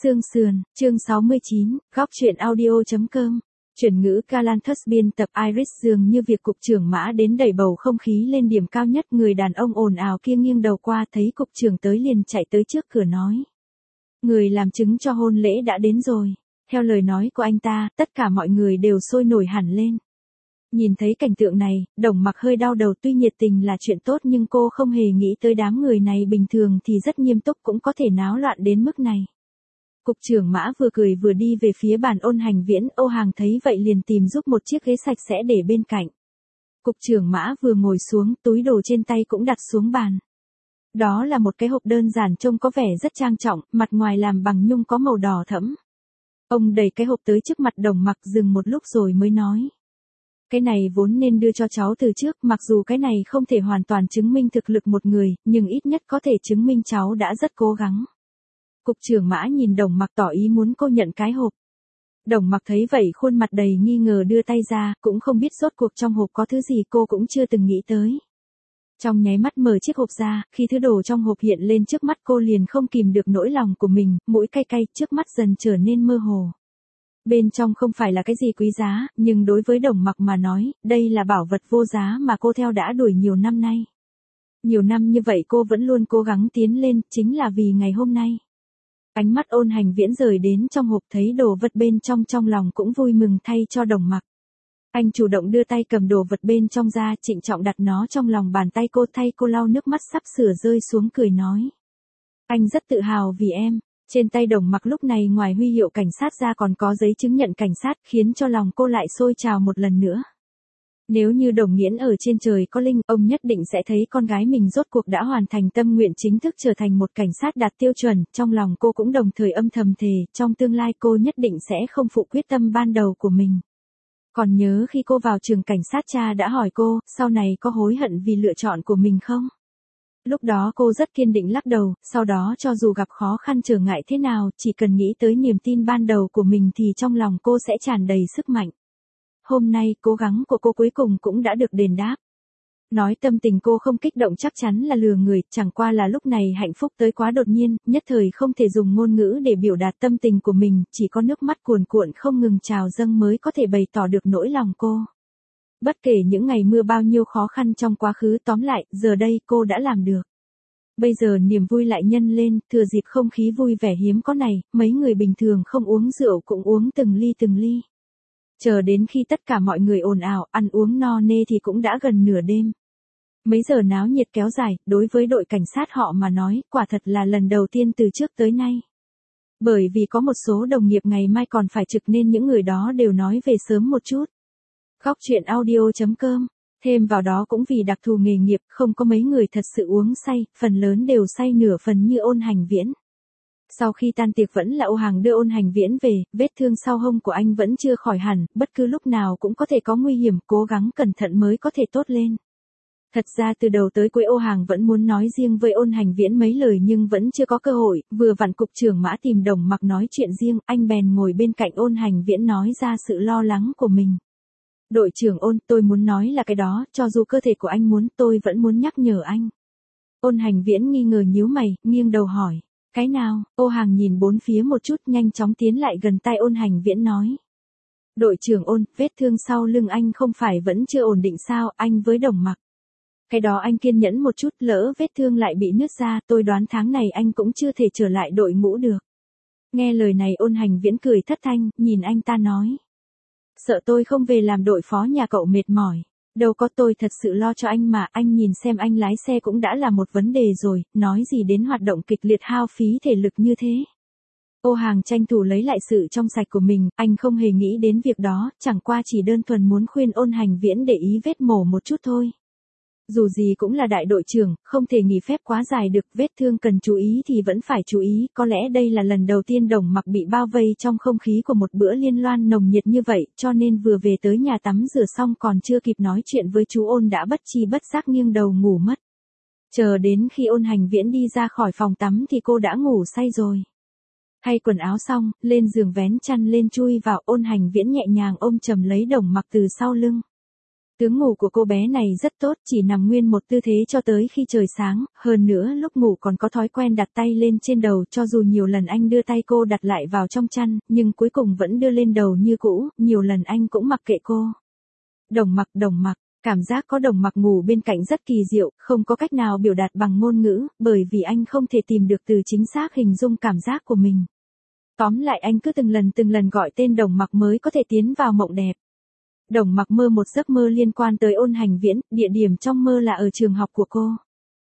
Xương sườn, chương 69, góc truyện audio.com. Chuyển ngữ Galanthus biên tập Iris dường như việc cục trưởng Mã đến đẩy bầu không khí lên điểm cao nhất, người đàn ông ồn ào kia nghiêng đầu qua thấy cục trưởng tới liền chạy tới trước cửa nói. Người làm chứng cho hôn lễ đã đến rồi. Theo lời nói của anh ta, tất cả mọi người đều sôi nổi hẳn lên. Nhìn thấy cảnh tượng này, Đồng Mặc hơi đau đầu, tuy nhiệt tình là chuyện tốt nhưng cô không hề nghĩ tới đám người này bình thường thì rất nghiêm túc cũng có thể náo loạn đến mức này. Cục trưởng Mã vừa cười vừa đi về phía bàn Ôn Hành Viễn, Ô Hàng thấy vậy liền tìm giúp một chiếc ghế sạch sẽ để bên cạnh. Cục trưởng Mã vừa ngồi xuống, túi đồ trên tay cũng đặt xuống bàn. Đó là một cái hộp đơn giản trông có vẻ rất trang trọng, mặt ngoài làm bằng nhung có màu đỏ thẫm. Ông đẩy cái hộp tới trước mặt Đồng Mặc, dừng một lúc rồi mới nói. Cái này vốn nên đưa cho cháu từ trước, mặc dù cái này không thể hoàn toàn chứng minh thực lực một người, nhưng ít nhất có thể chứng minh cháu đã rất cố gắng. Cục trưởng Mã nhìn Đồng Mặc tỏ ý muốn cô nhận cái hộp. Đồng Mặc thấy vậy khuôn mặt đầy nghi ngờ đưa tay ra, cũng không biết rốt cuộc trong hộp có thứ gì, cô cũng chưa từng nghĩ tới. Trong nháy mắt mở chiếc hộp ra, khi thứ đồ trong hộp hiện lên trước mắt cô liền không kìm được nỗi lòng của mình, mũi cay cay, trước mắt dần trở nên mơ hồ. Bên trong không phải là cái gì quý giá, nhưng đối với Đồng Mặc mà nói, đây là bảo vật vô giá mà cô theo đã đuổi nhiều năm nay. Nhiều năm như vậy cô vẫn luôn cố gắng tiến lên, chính là vì ngày hôm nay. Ánh mắt Ôn Hành Viễn rời đến trong hộp, thấy đồ vật bên trong, trong lòng cũng vui mừng thay cho Đồng Mặc. Anh chủ động đưa tay cầm đồ vật bên trong ra, trịnh trọng đặt nó trong lòng bàn tay cô, thay cô lau nước mắt sắp sửa rơi xuống, cười nói. Anh rất tự hào vì em. Trên tay Đồng Mặc lúc này ngoài huy hiệu cảnh sát ra còn có giấy chứng nhận cảnh sát, khiến cho lòng cô lại sôi trào một lần nữa. Nếu như Đồng Nghiễn ở trên trời có linh, ông nhất định sẽ thấy con gái mình rốt cuộc đã hoàn thành tâm nguyện, chính thức trở thành một cảnh sát đạt tiêu chuẩn. Trong lòng cô cũng đồng thời âm thầm thề, trong tương lai cô nhất định sẽ không phụ quyết tâm ban đầu của mình. Còn nhớ khi cô vào trường cảnh sát, cha đã hỏi cô, sau này có hối hận vì lựa chọn của mình không? Lúc đó cô rất kiên định lắc đầu, sau đó cho dù gặp khó khăn trở ngại thế nào, chỉ cần nghĩ tới niềm tin ban đầu của mình thì trong lòng cô sẽ tràn đầy sức mạnh. Hôm nay, cố gắng của cô cuối cùng cũng đã được đền đáp. Nói tâm tình cô không kích động chắc chắn là lừa người, chẳng qua là lúc này hạnh phúc tới quá đột nhiên, nhất thời không thể dùng ngôn ngữ để biểu đạt tâm tình của mình, chỉ có nước mắt cuồn cuộn không ngừng trào dâng mới có thể bày tỏ được nỗi lòng cô. Bất kể những ngày mưa bao nhiêu khó khăn trong quá khứ, tóm lại, giờ đây cô đã làm được. Bây giờ niềm vui lại nhân lên, thừa dịp không khí vui vẻ hiếm có này, mấy người bình thường không uống rượu cũng uống từng ly từng ly. Chờ đến khi tất cả mọi người ồn ào, ăn uống no nê thì cũng đã gần nửa đêm. Mấy giờ náo nhiệt kéo dài, đối với đội cảnh sát họ mà nói, quả thật là lần đầu tiên từ trước tới nay. Bởi vì có một số đồng nghiệp ngày mai còn phải trực nên những người đó đều nói về sớm một chút. Góc truyện audio.com. Thêm vào đó cũng vì đặc thù nghề nghiệp, không có mấy người thật sự uống say, phần lớn đều say nửa phần như Ôn Hành Viễn. Sau khi tan tiệc vẫn là Ô Hàng đưa Ôn Hành Viễn về, vết thương sau hông của anh vẫn chưa khỏi hẳn, bất cứ lúc nào cũng có thể có nguy hiểm, cố gắng cẩn thận mới có thể tốt lên. Thật ra từ đầu tới cuối Ô Hàng vẫn muốn nói riêng với Ôn Hành Viễn mấy lời nhưng vẫn chưa có cơ hội, vừa vặn cục trưởng Mã tìm Đồng Mặc nói chuyện riêng, anh bèn ngồi bên cạnh Ôn Hành Viễn nói ra sự lo lắng của mình. Đội trưởng Ôn, tôi muốn nói là cái đó, cho dù cơ thể của anh muốn, tôi vẫn muốn nhắc nhở anh. Ôn Hành Viễn nghi ngờ nhíu mày, nghiêng đầu hỏi. Cái nào? Ô Hàng nhìn bốn phía một chút, nhanh chóng tiến lại gần tai Ôn Hành Viễn nói. Đội trưởng Ôn, vết thương sau lưng anh không phải vẫn chưa ổn định sao, anh với Đồng Mặc. Cái đó anh kiên nhẫn một chút, lỡ vết thương lại bị nứt ra, tôi đoán tháng này anh cũng chưa thể trở lại đội ngũ được. Nghe lời này Ôn Hành Viễn cười thất thanh, nhìn anh ta nói. Sợ tôi không về làm đội phó nhà cậu mệt mỏi. Đâu có, tôi thật sự lo cho anh mà, anh nhìn xem anh lái xe cũng đã là một vấn đề rồi, nói gì đến hoạt động kịch liệt hao phí thể lực như thế. Ô Hàng tranh thủ lấy lại sự trong sạch của mình, anh không hề nghĩ đến việc đó, chẳng qua chỉ đơn thuần muốn khuyên Ôn Hành Viễn để ý vết mổ một chút thôi. Dù gì cũng là đại đội trưởng, không thể nghỉ phép quá dài được, vết thương cần chú ý thì vẫn phải chú ý, có lẽ đây là lần đầu tiên Đồng Mặc bị bao vây trong không khí của một bữa liên loan nồng nhiệt như vậy, cho nên vừa về tới nhà tắm rửa xong còn chưa kịp nói chuyện với chú Ôn đã bất chi bất giác nghiêng đầu ngủ mất. Chờ đến khi Ôn Hành Viễn đi ra khỏi phòng tắm thì cô đã ngủ say rồi. Thay quần áo xong, lên giường vén chăn lên chui vào, Ôn Hành Viễn nhẹ nhàng ôm chầm lấy Đồng Mặc từ sau lưng. Tướng ngủ của cô bé này rất tốt, chỉ nằm nguyên một tư thế cho tới khi trời sáng, hơn nữa lúc ngủ còn có thói quen đặt tay lên trên đầu, cho dù nhiều lần anh đưa tay cô đặt lại vào trong chăn, nhưng cuối cùng vẫn đưa lên đầu như cũ, nhiều lần anh cũng mặc kệ cô. Đồng mặc, cảm giác có Đồng mặc ngủ bên cạnh rất kỳ diệu, không có cách nào biểu đạt bằng ngôn ngữ, bởi vì anh không thể tìm được từ chính xác hình dung cảm giác của mình. Tóm lại anh cứ từng lần gọi tên Đồng mặc mới có thể tiến vào mộng đẹp. Đồng mặc mơ một giấc mơ liên quan tới Ôn Hành Viễn, địa điểm trong mơ là ở trường học của cô.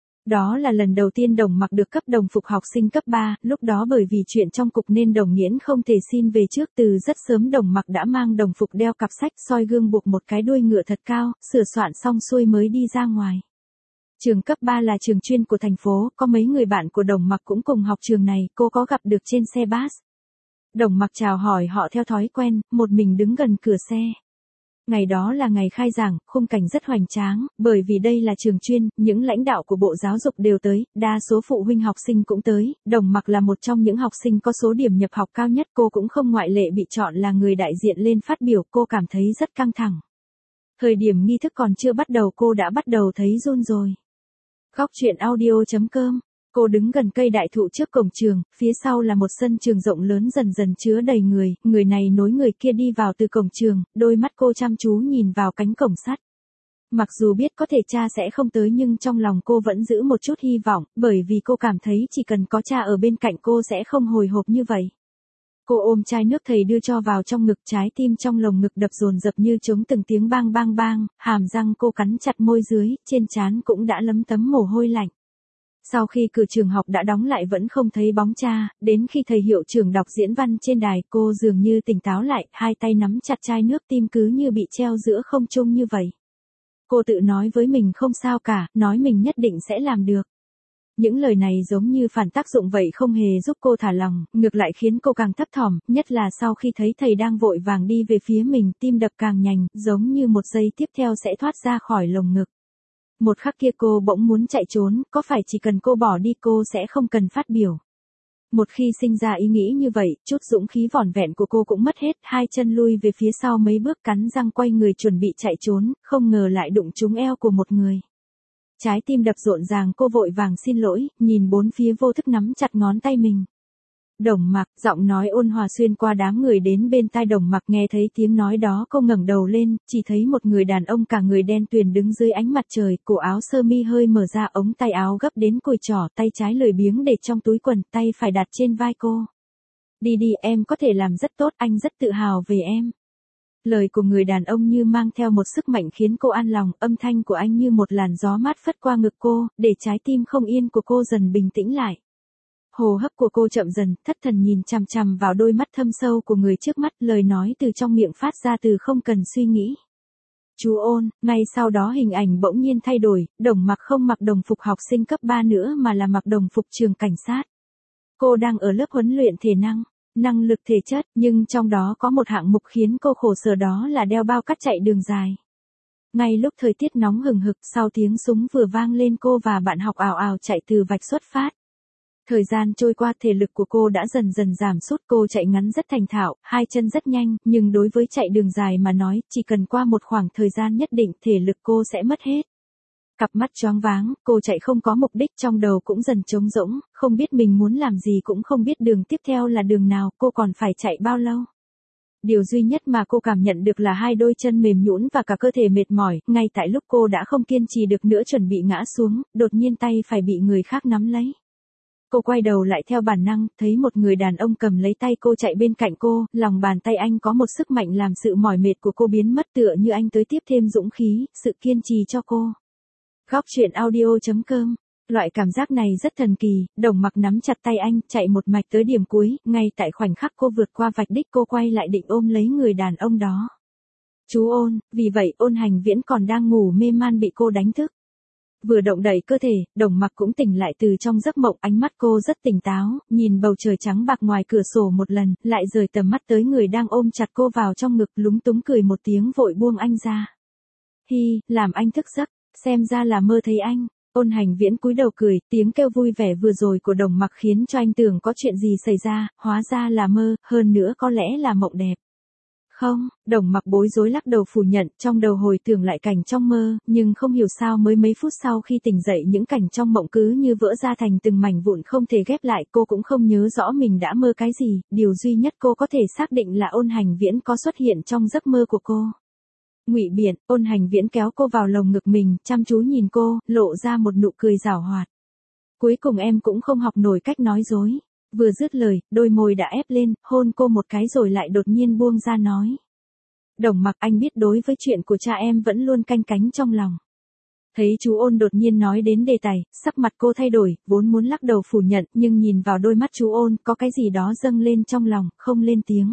Đó là lần đầu tiên Đồng mặc được cấp đồng phục học sinh cấp 3, lúc đó bởi vì chuyện trong cục nên Đồng Nghiễn không thể xin về trước, từ rất sớm Đồng mặc đã mang đồng phục, đeo cặp sách, soi gương, buộc một cái đuôi ngựa thật cao, sửa soạn xong xuôi mới đi ra ngoài. Trường cấp 3 là trường chuyên của thành phố, có mấy người bạn của Đồng mặc cũng cùng học trường này, cô có gặp được trên xe bus. Đồng mặc chào hỏi họ theo thói quen, một mình đứng gần cửa xe. Ngày đó là ngày khai giảng, khung cảnh rất hoành tráng, bởi vì đây là trường chuyên, những lãnh đạo của Bộ Giáo dục đều tới, đa số phụ huynh học sinh cũng tới, Đồng mặc là một trong những học sinh có số điểm nhập học cao nhất, cô cũng không ngoại lệ bị chọn là người đại diện lên phát biểu, cô cảm thấy rất căng thẳng. Thời điểm nghi thức còn chưa bắt đầu cô đã bắt đầu thấy run rồi. Góc truyện audio.com. Cô đứng gần cây đại thụ trước cổng trường, phía sau là một sân trường rộng lớn dần dần chứa đầy người này nối người kia đi vào từ cổng trường, đôi mắt cô chăm chú nhìn vào cánh cổng sắt. Mặc dù biết có thể cha sẽ không tới nhưng trong lòng cô vẫn giữ một chút hy vọng, bởi vì cô cảm thấy chỉ cần có cha ở bên cạnh cô sẽ không hồi hộp như vậy. Cô ôm chai nước thầy đưa cho vào trong ngực, trái tim trong lồng ngực đập dồn dập như trống từng tiếng bang bang bang, hàm răng cô cắn chặt môi dưới, trên trán cũng đã lấm tấm mồ hôi lạnh. Sau khi cửa trường học đã đóng lại vẫn không thấy bóng cha, đến khi thầy hiệu trưởng đọc diễn văn trên đài, cô dường như tỉnh táo lại, hai tay nắm chặt chai nước, tim cứ như bị treo giữa không trung như vậy. Cô tự nói với mình không sao cả, nói mình nhất định sẽ làm được. Những lời này giống như phản tác dụng vậy, không hề giúp cô thả lòng, ngược lại khiến cô càng thấp thỏm, nhất là sau khi thấy thầy đang vội vàng đi về phía mình, tim đập càng nhanh, giống như một giây tiếp theo sẽ thoát ra khỏi lồng ngực. Một khắc kia cô bỗng muốn chạy trốn, có phải chỉ cần cô bỏ đi cô sẽ không cần phát biểu. Một khi sinh ra ý nghĩ như vậy, chút dũng khí vỏn vẹn của cô cũng mất hết, hai chân lui về phía sau mấy bước, cắn răng quay người chuẩn bị chạy trốn, không ngờ lại đụng trúng eo của một người. Trái tim đập rộn ràng, cô vội vàng xin lỗi, nhìn bốn phía vô thức nắm chặt ngón tay mình. Đồng mặc, giọng nói ôn hòa xuyên qua đám người đến bên tai Đồng mặc, nghe thấy tiếng nói đó cô ngẩng đầu lên, chỉ thấy một người đàn ông cả người đen tuyền đứng dưới ánh mặt trời, cổ áo sơ mi hơi mở ra, ống tay áo gấp đến cùi trỏ, tay trái lười biếng để trong túi quần, tay phải đặt trên vai cô. Đi đi, em có thể làm rất tốt, anh rất tự hào về em. Lời của người đàn ông như mang theo một sức mạnh khiến cô an lòng, âm thanh của anh như một làn gió mát phất qua ngực cô, để trái tim không yên của cô dần bình tĩnh lại. Hô hấp của cô chậm dần, thất thần nhìn chằm chằm vào đôi mắt thâm sâu của người trước mắt, lời nói từ trong miệng phát ra từ không cần suy nghĩ. Chú Ôn, ngay sau đó hình ảnh bỗng nhiên thay đổi, Đồng mặc không mặc đồng phục học sinh cấp 3 nữa mà là mặc đồng phục trường cảnh sát. Cô đang ở lớp huấn luyện thể năng lực thể chất, nhưng trong đó có một hạng mục khiến cô khổ sở, đó là đeo bao cát chạy đường dài. Ngay lúc thời tiết nóng hừng hực, sau tiếng súng vừa vang lên, cô và bạn học ào ào chạy từ vạch xuất phát. Thời gian trôi qua, thể lực của cô đã dần dần giảm sút, cô chạy ngắn rất thành thạo, hai chân rất nhanh, nhưng đối với chạy đường dài mà nói, chỉ cần qua một khoảng thời gian nhất định, thể lực cô sẽ mất hết. Cặp mắt choáng váng, cô chạy không có mục đích, trong đầu cũng dần trống rỗng, không biết mình muốn làm gì, cũng không biết đường tiếp theo là đường nào, cô còn phải chạy bao lâu. Điều duy nhất mà cô cảm nhận được là hai đôi chân mềm nhũn và cả cơ thể mệt mỏi, ngay tại lúc cô đã không kiên trì được nữa chuẩn bị ngã xuống, đột nhiên tay phải bị người khác nắm lấy. Cô quay đầu lại theo bản năng, thấy một người đàn ông cầm lấy tay cô chạy bên cạnh cô, lòng bàn tay anh có một sức mạnh làm sự mỏi mệt của cô biến mất, tựa như anh tới tiếp thêm dũng khí, sự kiên trì cho cô. Góc truyện audio.com. Loại cảm giác này rất thần kỳ, Đồng mặc nắm chặt tay anh, chạy một mạch tới điểm cuối, ngay tại khoảnh khắc cô vượt qua vạch đích cô quay lại định ôm lấy người đàn ông đó. Chú Ôn, vì vậy Ôn Hành Viễn còn đang ngủ mê man bị cô đánh thức. Vừa động đậy cơ thể, Đồng mặc cũng tỉnh lại từ trong giấc mộng, ánh mắt cô rất tỉnh táo, nhìn bầu trời trắng bạc ngoài cửa sổ một lần, lại rời tầm mắt tới người đang ôm chặt cô vào trong ngực, lúng túng cười một tiếng vội buông anh ra. Hi, làm anh thức giấc, xem ra là mơ thấy anh. Ôn Hành Viễn cúi đầu cười, tiếng kêu vui vẻ vừa rồi của Đồng mặc khiến cho anh tưởng có chuyện gì xảy ra, hóa ra là mơ, hơn nữa có lẽ là mộng đẹp. Không, Đồng Mặc bối rối lắc đầu phủ nhận, trong đầu hồi tưởng lại cảnh trong mơ, nhưng không hiểu sao mới mấy phút sau khi tỉnh dậy những cảnh trong mộng cứ như vỡ ra thành từng mảnh vụn không thể ghép lại, cô cũng không nhớ rõ mình đã mơ cái gì, điều duy nhất cô có thể xác định là Ôn Hành Viễn có xuất hiện trong giấc mơ của cô. Ngụy biện, Ôn Hành Viễn kéo cô vào lồng ngực mình, chăm chú nhìn cô, lộ ra một nụ cười giảo hoạt. Cuối cùng em cũng không học nổi cách nói dối. Vừa dứt lời, đôi môi đã ép lên, hôn cô một cái rồi lại đột nhiên buông ra nói. Đồng Mặc, anh biết đối với chuyện của cha em vẫn luôn canh cánh trong lòng. Thấy chú Ôn đột nhiên nói đến đề tài, sắc mặt cô thay đổi, vốn muốn lắc đầu phủ nhận, nhưng nhìn vào đôi mắt chú Ôn, có cái gì đó dâng lên trong lòng, không lên tiếng.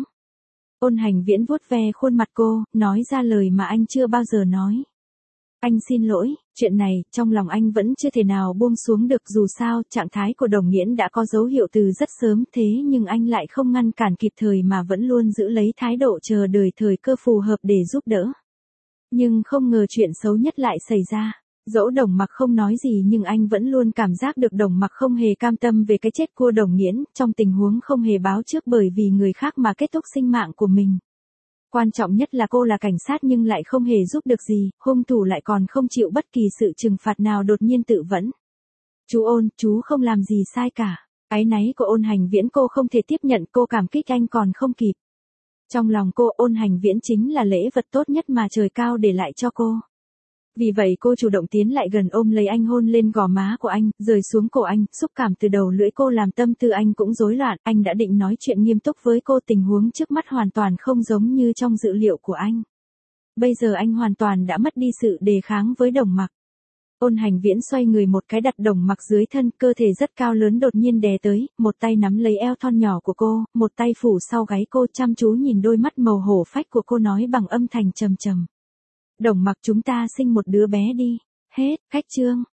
Ôn Hành Viễn vuốt ve khuôn mặt cô, nói ra lời mà anh chưa bao giờ nói. Anh xin lỗi, chuyện này, trong lòng anh vẫn chưa thể nào buông xuống được, dù sao, trạng thái của Đồng Nghiễn đã có dấu hiệu từ rất sớm, thế nhưng anh lại không ngăn cản kịp thời mà vẫn luôn giữ lấy thái độ chờ đợi thời cơ phù hợp để giúp đỡ. Nhưng không ngờ chuyện xấu nhất lại xảy ra. Dẫu Đồng Mặc không nói gì nhưng anh vẫn luôn cảm giác được Đồng Mặc không hề cam tâm về cái chết của Đồng Nghiễn, trong tình huống không hề báo trước bởi vì người khác mà kết thúc sinh mạng của mình. Quan trọng nhất là cô là cảnh sát nhưng lại không hề giúp được gì, hung thủ lại còn không chịu bất kỳ sự trừng phạt nào, đột nhiên tự vẫn. Chú Ôn, chú không làm gì sai cả. Áy náy của Ôn Hành Viễn cô không thể tiếp nhận, cô cảm kích anh còn không kịp. Trong lòng cô, Ôn Hành Viễn chính là lễ vật tốt nhất mà trời cao để lại cho cô. Vì vậy cô chủ động tiến lại gần, ôm lấy anh, hôn lên gò má của anh, rời xuống cổ anh, xúc cảm từ đầu lưỡi cô làm tâm tư anh cũng rối loạn. Anh đã định nói chuyện nghiêm túc với cô, tình huống trước mắt hoàn toàn không giống như trong dự liệu của anh. Bây giờ anh hoàn toàn đã mất đi sự đề kháng với Đồng Mặc. Ôn Hành Viễn xoay người một cái đặt Đồng Mặc dưới thân, cơ thể rất cao lớn đột nhiên đè tới, một tay nắm lấy eo thon nhỏ của cô, một tay phủ sau gáy cô, chăm chú nhìn đôi mắt màu hổ phách của cô, nói bằng âm thanh trầm trầm. Đồng Mặc, chúng ta sinh một đứa bé đi. Hết, khách chương.